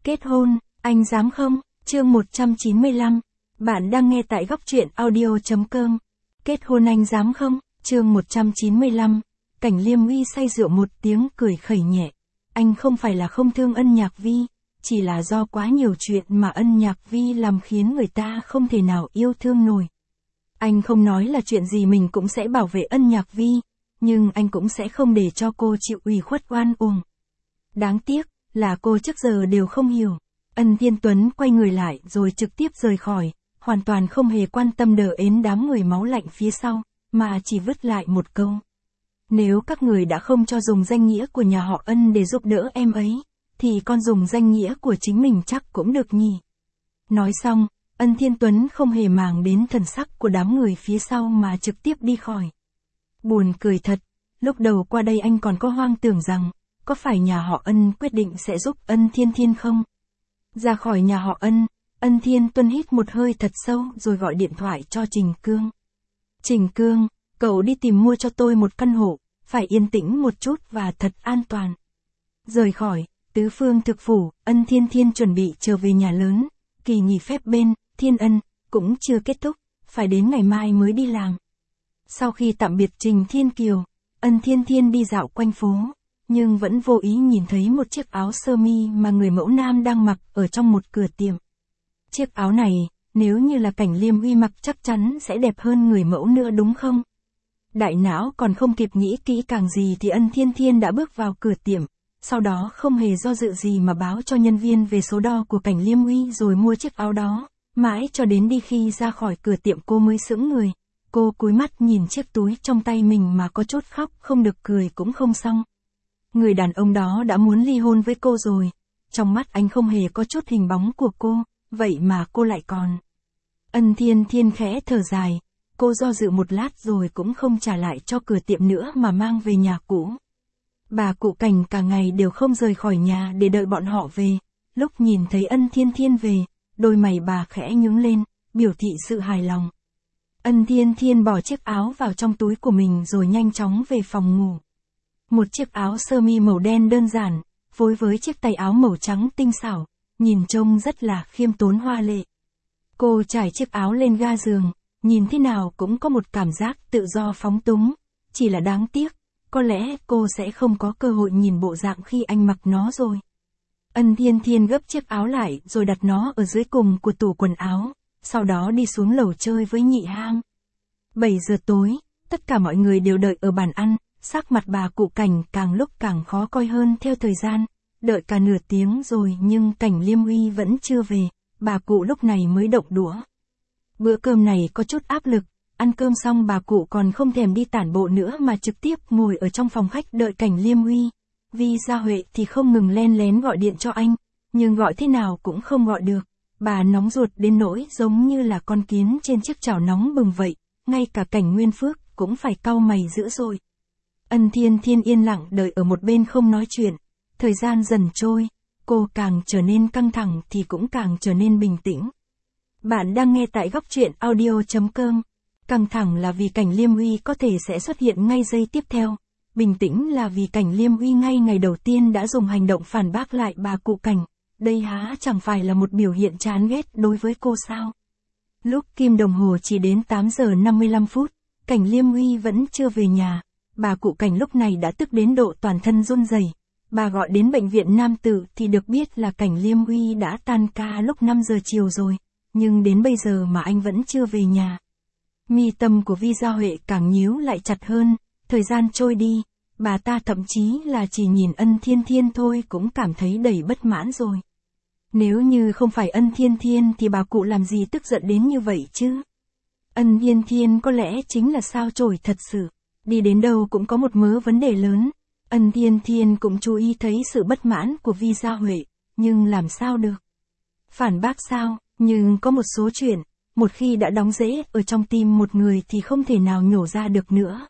Kết hôn, anh dám không? Chương 195. Bạn đang nghe tại góc truyện audio.com. Kết hôn anh dám không? Chương 195. Cảnh Liêm Uy say rượu một tiếng cười khẩy nhẹ. Anh không phải là không thương Ân Nhạc Vi, chỉ là do quá nhiều chuyện mà Ân Nhạc Vi làm khiến người ta không thể nào yêu thương nổi. Anh không nói là chuyện gì mình cũng sẽ bảo vệ Ân Nhạc Vi, nhưng anh cũng sẽ không để cho cô chịu ủy khuất oan uổng. Đáng tiếc là cô trước giờ đều không hiểu. Ân Thiên Tuấn quay người lại rồi trực tiếp rời khỏi, hoàn toàn không hề quan tâm đờ ến đám người máu lạnh phía sau, mà chỉ vứt lại một câu. Nếu các người đã không cho dùng danh nghĩa của nhà họ Ân để giúp đỡ em ấy, thì con dùng danh nghĩa của chính mình chắc cũng được nhỉ. Nói xong, Ân Thiên Tuấn không hề màng đến thần sắc của đám người phía sau mà trực tiếp đi khỏi. Buồn cười thật, lúc đầu qua đây anh còn có hoang tưởng rằng, có phải nhà họ Ân quyết định sẽ giúp Ân Thiên Thiên không? Ra khỏi nhà họ Ân, Ân Thiên Tuấn hít một hơi thật sâu rồi gọi điện thoại cho Trình Cương. Trình Cương, cậu đi tìm mua cho tôi một căn hộ, phải yên tĩnh một chút và thật an toàn. Rời khỏi Tứ Phương Thực Phủ, Ân Thiên Thiên chuẩn bị trở về nhà lớn, kỳ nghỉ phép bên Thiên Ân cũng chưa kết thúc, phải đến ngày mai mới đi làm. Sau khi tạm biệt Trình Thiên Kiều, Ân Thiên Thiên đi dạo quanh phố, nhưng vẫn vô ý nhìn thấy một chiếc áo sơ mi mà người mẫu nam đang mặc ở trong một cửa tiệm. Chiếc áo này, nếu như là Cảnh Liêm Uy mặc chắc chắn sẽ đẹp hơn người mẫu nữa đúng không? Đại não còn không kịp nghĩ kỹ càng gì thì Ân Thiên Thiên đã bước vào cửa tiệm, sau đó không hề do dự gì mà báo cho nhân viên về số đo của Cảnh Liêm Uy rồi mua chiếc áo đó, mãi cho đến đi khi ra khỏi cửa tiệm cô mới sững người. Cô cúi mắt nhìn chiếc túi trong tay mình mà có chút khóc không được cười cũng không xong. Người đàn ông đó đã muốn ly hôn với cô rồi, trong mắt anh không hề có chút hình bóng của cô, vậy mà cô lại còn. Ân Thiên Thiên khẽ thở dài, cô do dự một lát rồi cũng không trả lại cho cửa tiệm nữa mà mang về nhà cũ. Bà cụ Cảnh cả ngày đều không rời khỏi nhà để đợi bọn họ về, lúc nhìn thấy Ân Thiên Thiên về, đôi mày bà khẽ nhướng lên, biểu thị sự hài lòng. Ân Thiên Thiên bỏ chiếc áo vào trong túi của mình rồi nhanh chóng về phòng ngủ. Một chiếc áo sơ mi màu đen đơn giản, phối với chiếc tay áo màu trắng tinh xảo, nhìn trông rất là khiêm tốn hoa lệ. Cô trải chiếc áo lên ga giường, nhìn thế nào cũng có một cảm giác tự do phóng túng, chỉ là đáng tiếc, có lẽ cô sẽ không có cơ hội nhìn bộ dạng khi anh mặc nó rồi. Ân Thiên Thiên gấp chiếc áo lại rồi đặt nó ở dưới cùng của tủ quần áo, sau đó đi xuống lầu chơi với Nhị Hang. 7 giờ tối, tất cả mọi người đều đợi ở bàn ăn, sắc mặt bà cụ Cảnh càng lúc càng khó coi hơn theo thời gian, đợi cả nửa tiếng rồi nhưng Cảnh Liêm Uy vẫn chưa về, bà cụ lúc này mới động đũa. Bữa cơm này có chút áp lực, ăn cơm xong bà cụ còn không thèm đi tản bộ nữa mà trực tiếp ngồi ở trong phòng khách đợi Cảnh Liêm Uy. Vi Gia Huệ thì không ngừng len lén gọi điện cho anh, nhưng gọi thế nào cũng không gọi được. Bà nóng ruột đến nỗi giống như là con kiến trên chiếc chảo nóng bừng vậy, ngay cả Cảnh Nguyên Phước cũng phải cau mày dữ dội. Ân Thiên Thiên yên lặng đợi ở một bên không nói chuyện, thời gian dần trôi, cô càng trở nên căng thẳng thì cũng càng trở nên bình tĩnh. Bạn đang nghe tại góc truyện audio.com. Căng thẳng là vì Cảnh Liêm Uy có thể sẽ xuất hiện ngay giây tiếp theo, bình tĩnh là vì Cảnh Liêm Uy ngay ngày đầu tiên đã dùng hành động phản bác lại bà cụ Cảnh. Đây há chẳng phải là một biểu hiện chán ghét đối với cô sao? Lúc kim đồng hồ chỉ đến 8 giờ 55 phút, Cảnh Liêm Uy vẫn chưa về nhà. Bà cụ Cảnh lúc này đã tức đến độ toàn thân run rẩy. Bà gọi đến bệnh viện Nam Tử thì được biết là Cảnh Liêm Uy đã tan ca lúc 5 giờ chiều rồi, nhưng đến bây giờ mà anh vẫn chưa về nhà. Mi tâm của Vi Gia Huệ càng nhíu lại chặt hơn, thời gian trôi đi, bà ta thậm chí là chỉ nhìn Ân Thiên Thiên thôi cũng cảm thấy đầy bất mãn rồi. Nếu như không phải Ân Thiên Thiên thì bà cụ làm gì tức giận đến như vậy chứ? Ân Thiên Thiên có lẽ chính là sao chổi thật sự, đi đến đâu cũng có một mớ vấn đề lớn. Ân Thiên Thiên cũng chú ý thấy sự bất mãn của Vi Gia Huệ, nhưng làm sao được? Phản bác sao? Nhưng có một số chuyện, một khi đã đóng rễ ở trong tim một người thì không thể nào nhổ ra được nữa.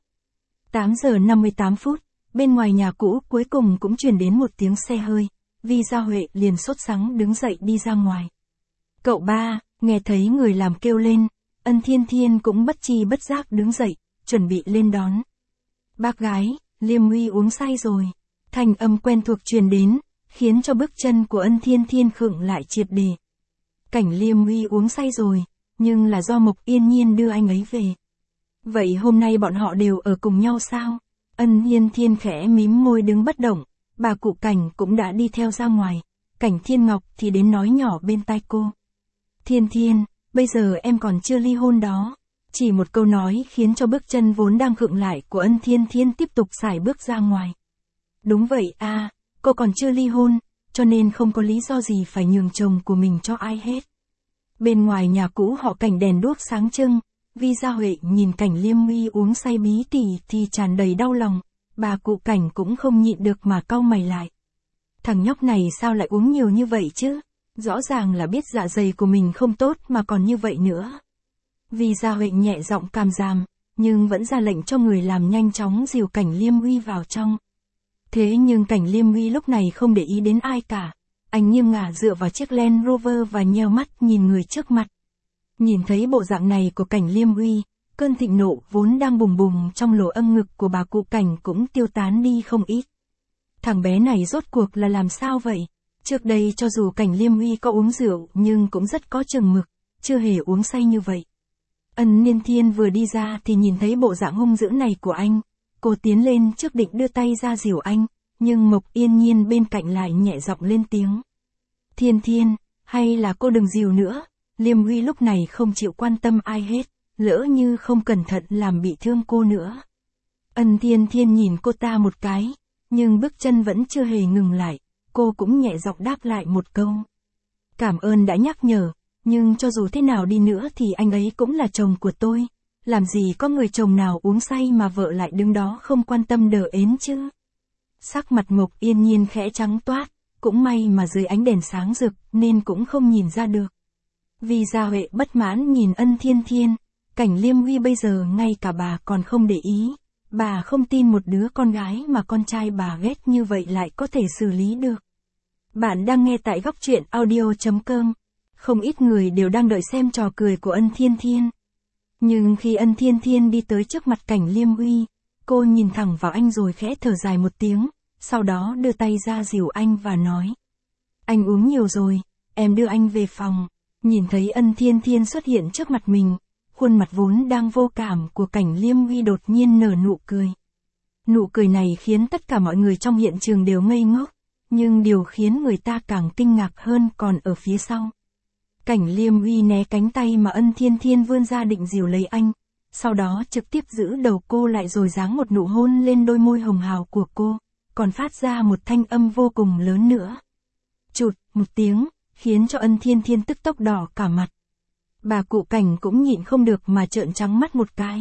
8 giờ 58 phút, bên ngoài nhà cũ cuối cùng cũng truyền đến một tiếng xe hơi, Vi Gia Huệ liền sốt sắng đứng dậy đi ra ngoài. Cậu ba, nghe thấy người làm kêu lên, Ân Thiên Thiên cũng bất tri bất giác đứng dậy, chuẩn bị lên đón. Bác gái, Liêm Uy uống say rồi. Thanh âm quen thuộc truyền đến, khiến cho bước chân của Ân Thiên Thiên khựng lại triệt để. Cảnh Liêm Uy uống say rồi, nhưng là do Mộc Yên Nhiên đưa anh ấy về. Vậy hôm nay bọn họ đều ở cùng nhau sao? Ân Thiên Thiên khẽ mím môi đứng bất động, bà cụ Cảnh cũng đã đi theo ra ngoài. Cảnh Thiên Ngọc thì đến nói nhỏ bên tai cô. Thiên Thiên, bây giờ em còn chưa ly hôn đó. Chỉ một câu nói khiến cho bước chân vốn đang khựng lại của Ân Thiên Thiên tiếp tục sải bước ra ngoài. Đúng vậy à, cô còn chưa ly hôn, cho nên không có lý do gì phải nhường chồng của mình cho ai hết. Bên ngoài nhà cũ họ Cảnh đèn đuốc sáng trưng, Vi Gia Huệ nhìn Cảnh Liêm Uy uống say bí tỉ thì tràn đầy đau lòng, bà cụ Cảnh cũng không nhịn được mà cau mày lại. Thằng nhóc này sao lại uống nhiều như vậy chứ? Rõ ràng là biết dạ dày của mình không tốt mà còn như vậy nữa. Vi Gia Huệ nhẹ giọng càm ràm, nhưng vẫn ra lệnh cho người làm nhanh chóng dìu Cảnh Liêm Uy vào trong. Thế nhưng Cảnh Liêm Uy lúc này không để ý đến ai cả. Anh nghiêng ngả dựa vào chiếc Land Rover và nheo mắt nhìn người trước mặt. Nhìn thấy bộ dạng này của Cảnh Liêm Uy, cơn thịnh nộ vốn đang bùng bùng trong lỗ âng ngực của bà cụ Cảnh cũng tiêu tán đi không ít. Thằng bé này rốt cuộc là làm sao vậy? Trước đây cho dù Cảnh Liêm Uy có uống rượu nhưng cũng rất có chừng mực, chưa hề uống say như vậy. Ân Niên Thiên vừa đi ra thì nhìn thấy bộ dạng hung dữ này của anh. Cô tiến lên trước định đưa tay ra dìu anh, nhưng Mộc Yên Nhiên bên cạnh lại nhẹ giọng lên tiếng. Thiên Thiên, hay là cô đừng dìu nữa. Liêm Uy lúc này không chịu quan tâm ai hết, lỡ như không cẩn thận làm bị thương cô nữa. Ân Thiên Thiên nhìn cô ta một cái, nhưng bước chân vẫn chưa hề ngừng lại, cô cũng nhẹ giọng đáp lại một câu. Cảm ơn đã nhắc nhở, nhưng cho dù thế nào đi nữa thì anh ấy cũng là chồng của tôi. Làm gì có người chồng nào uống say mà vợ lại đứng đó không quan tâm đờ ến chứ. Sắc mặt Mộc Yên Nhiên khẽ trắng toát, cũng may mà dưới ánh đèn sáng rực nên cũng không nhìn ra được. Vi Gia Huệ bất mãn nhìn Ân Thiên Thiên, Cảnh Liêm Uy bây giờ ngay cả bà còn không để ý. Bà không tin một đứa con gái mà con trai bà ghét như vậy lại có thể xử lý được. Bạn đang nghe tại góc truyện audio.com. Không ít người đều đang đợi xem trò cười của Ân Thiên Thiên. Nhưng khi Ân Thiên Thiên đi tới trước mặt Cảnh Liêm Uy, cô nhìn thẳng vào anh rồi khẽ thở dài một tiếng, sau đó đưa tay ra dìu anh và nói. Anh uống nhiều rồi, em đưa anh về phòng. Nhìn thấy Ân Thiên Thiên xuất hiện trước mặt mình, khuôn mặt vốn đang vô cảm của Cảnh Liêm Uy đột nhiên nở nụ cười. Nụ cười này khiến tất cả mọi người trong hiện trường đều ngây ngốc, nhưng điều khiến người ta càng kinh ngạc hơn còn ở phía sau. Cảnh Liêm Uy né cánh tay mà Ân Thiên Thiên vươn ra định dìu lấy anh, sau đó trực tiếp giữ đầu cô lại rồi giáng một nụ hôn lên đôi môi hồng hào của cô, còn phát ra một thanh âm vô cùng lớn nữa. Chụt, một tiếng, khiến cho Ân Thiên Thiên tức tốc đỏ cả mặt. Bà cụ Cảnh cũng nhịn không được mà trợn trắng mắt một cái.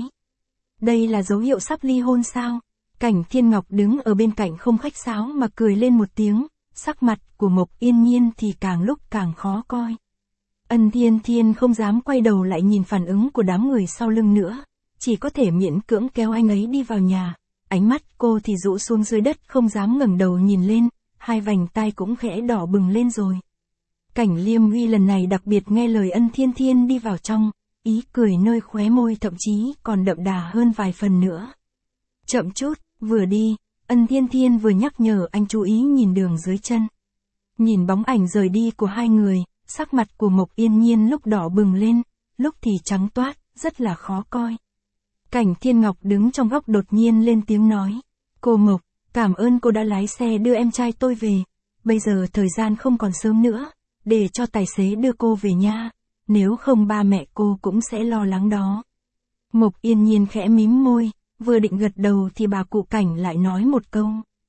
Đây là dấu hiệu sắp ly hôn sao? Cảnh Thiên Ngọc đứng ở bên cạnh không khách sáo mà cười lên một tiếng, sắc mặt của Mộc Yên Nhiên thì càng lúc càng khó coi. Ân Thiên Thiên không dám quay đầu lại nhìn phản ứng của đám người sau lưng nữa, chỉ có thể miễn cưỡng kéo anh ấy đi vào nhà. Ánh mắt cô thì rũ xuống dưới đất không dám ngẩng đầu nhìn lên, hai vành tai cũng khẽ đỏ bừng lên rồi. Cảnh Liêm Uy lần này đặc biệt nghe lời Ân Thiên Thiên đi vào trong, ý cười nơi khóe môi thậm chí còn đậm đà hơn vài phần nữa. Chậm chút, vừa đi, Ân Thiên Thiên vừa nhắc nhở anh chú ý nhìn đường dưới chân. Nhìn bóng ảnh rời đi của hai người, sắc mặt của Mộc Yên Nhiên lúc đỏ bừng lên, lúc thì trắng toát, rất là khó coi. Cảnh Thiên Ngọc đứng trong góc đột nhiên lên tiếng nói. Cô Mộc, cảm ơn cô đã lái xe đưa em trai tôi về. Bây giờ thời gian không còn sớm nữa, để cho tài xế đưa cô về nha. Nếu không ba mẹ cô cũng sẽ lo lắng đó. Mộc Yên Nhiên khẽ mím môi, vừa định gật đầu thì bà cụ Cảnh lại nói một câu.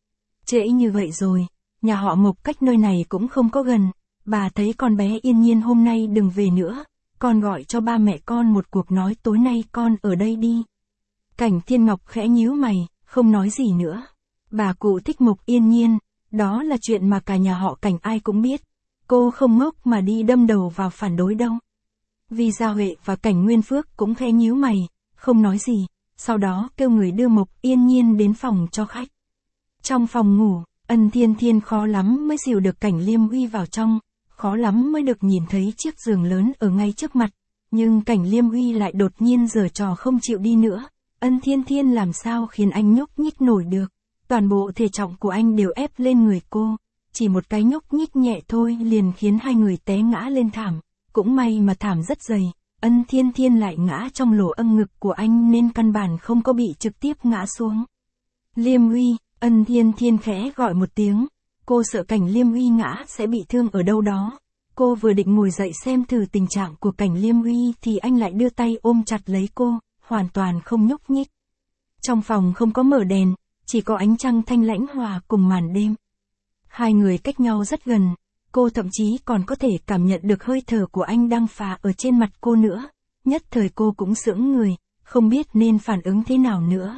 Trễ như vậy rồi, nhà họ Mộc cách nơi này cũng không có gần. Bà thấy con bé Yên Nhiên hôm nay đừng về nữa, con gọi cho ba mẹ con một cuộc nói tối nay con ở đây đi. Cảnh Thiên Ngọc khẽ nhíu mày, không nói gì nữa. Bà cụ thích Mộc Yên Nhiên, đó là chuyện mà cả nhà họ Cảnh ai cũng biết. Cô không ngốc mà đi đâm đầu vào phản đối đâu. Vi Gia Huệ và Cảnh Nguyên Phước cũng khẽ nhíu mày, không nói gì, sau đó kêu người đưa Mộc Yên Nhiên đến phòng cho khách. Trong phòng ngủ, Ân Thiên Thiên khó lắm mới dìu được Cảnh Liêm Uy vào trong, khó lắm mới được nhìn thấy chiếc giường lớn ở ngay trước mặt, nhưng Cảnh Liêm Uy lại đột nhiên giở trò không chịu đi nữa. Ân Thiên Thiên làm sao khiến anh nhúc nhích nổi được, toàn bộ thể trọng của anh đều ép lên người cô, chỉ một cái nhúc nhích nhẹ thôi liền khiến hai người té ngã lên thảm, cũng may mà thảm rất dày, Ân Thiên Thiên lại ngã trong lỗ âng ngực của anh nên căn bản không có bị trực tiếp ngã xuống. Liêm Uy, Ân Thiên Thiên khẽ gọi một tiếng, cô sợ Cảnh Liêm Uy ngã sẽ bị thương ở đâu đó. Cô vừa định ngồi dậy xem thử tình trạng của Cảnh Liêm Uy thì anh lại đưa tay ôm chặt lấy cô, hoàn toàn không nhúc nhích. Trong phòng không có mở đèn, chỉ có ánh trăng thanh lãnh hòa cùng màn đêm. Hai người cách nhau rất gần, cô thậm chí còn có thể cảm nhận được hơi thở của anh đang phả ở trên mặt cô nữa. Nhất thời cô cũng sững người, không biết nên phản ứng thế nào nữa.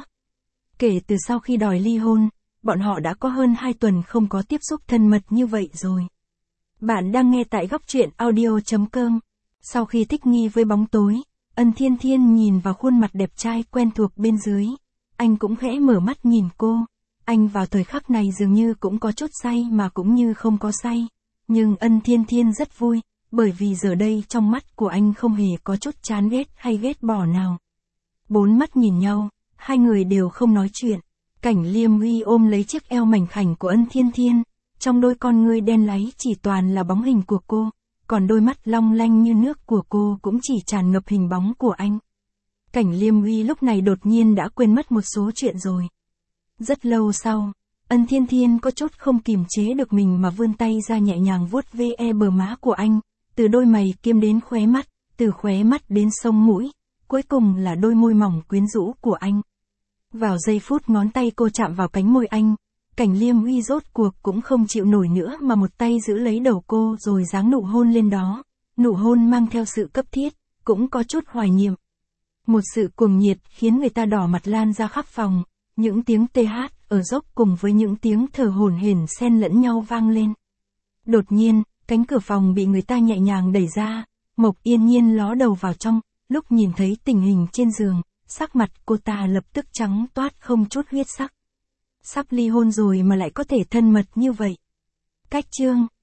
Kể từ sau khi đòi ly hôn, bọn họ đã có hơn 2 tuần không có tiếp xúc thân mật như vậy rồi. Bạn đang nghe tại góc truyện audio.com. Sau khi thích nghi với bóng tối, Ân Thiên Thiên nhìn vào khuôn mặt đẹp trai quen thuộc bên dưới. Anh cũng khẽ mở mắt nhìn cô. Anh vào thời khắc này dường như cũng có chút say mà cũng như không có say. Nhưng Ân Thiên Thiên rất vui, bởi vì giờ đây trong mắt của anh không hề có chút chán ghét hay ghét bỏ nào. 4 mắt nhìn nhau, hai người đều không nói chuyện. Cảnh Liêm Uy ôm lấy chiếc eo mảnh khảnh của Ân Thiên Thiên, trong đôi con ngươi đen láy chỉ toàn là bóng hình của cô, còn đôi mắt long lanh như nước của cô cũng chỉ tràn ngập hình bóng của anh. Cảnh Liêm Uy lúc này đột nhiên đã quên mất một số chuyện rồi. Rất lâu sau, Ân Thiên Thiên có chút không kiềm chế được mình mà vươn tay ra nhẹ nhàng vuốt ve bờ má của anh, từ đôi mày kiêm đến khóe mắt, từ khóe mắt đến sống mũi, cuối cùng là đôi môi mỏng quyến rũ của anh. Vào giây phút ngón tay cô chạm vào cánh môi anh, Cảnh Liêm Uy rốt cuộc cũng không chịu nổi nữa mà một tay giữ lấy đầu cô rồi giáng nụ hôn lên đó. Nụ hôn mang theo sự cấp thiết, cũng có chút hoài niệm. Một sự cuồng nhiệt khiến người ta đỏ mặt lan ra khắp phòng, những tiếng tê hát ở dốc cùng với những tiếng thở hổn hển xen lẫn nhau vang lên. Đột nhiên, cánh cửa phòng bị người ta nhẹ nhàng đẩy ra, Mộc Yên Nhiên ló đầu vào trong, lúc nhìn thấy tình hình trên giường, sắc mặt cô ta lập tức trắng toát không chút huyết sắc. Sắp ly hôn rồi mà lại có thể thân mật như vậy. Cách chương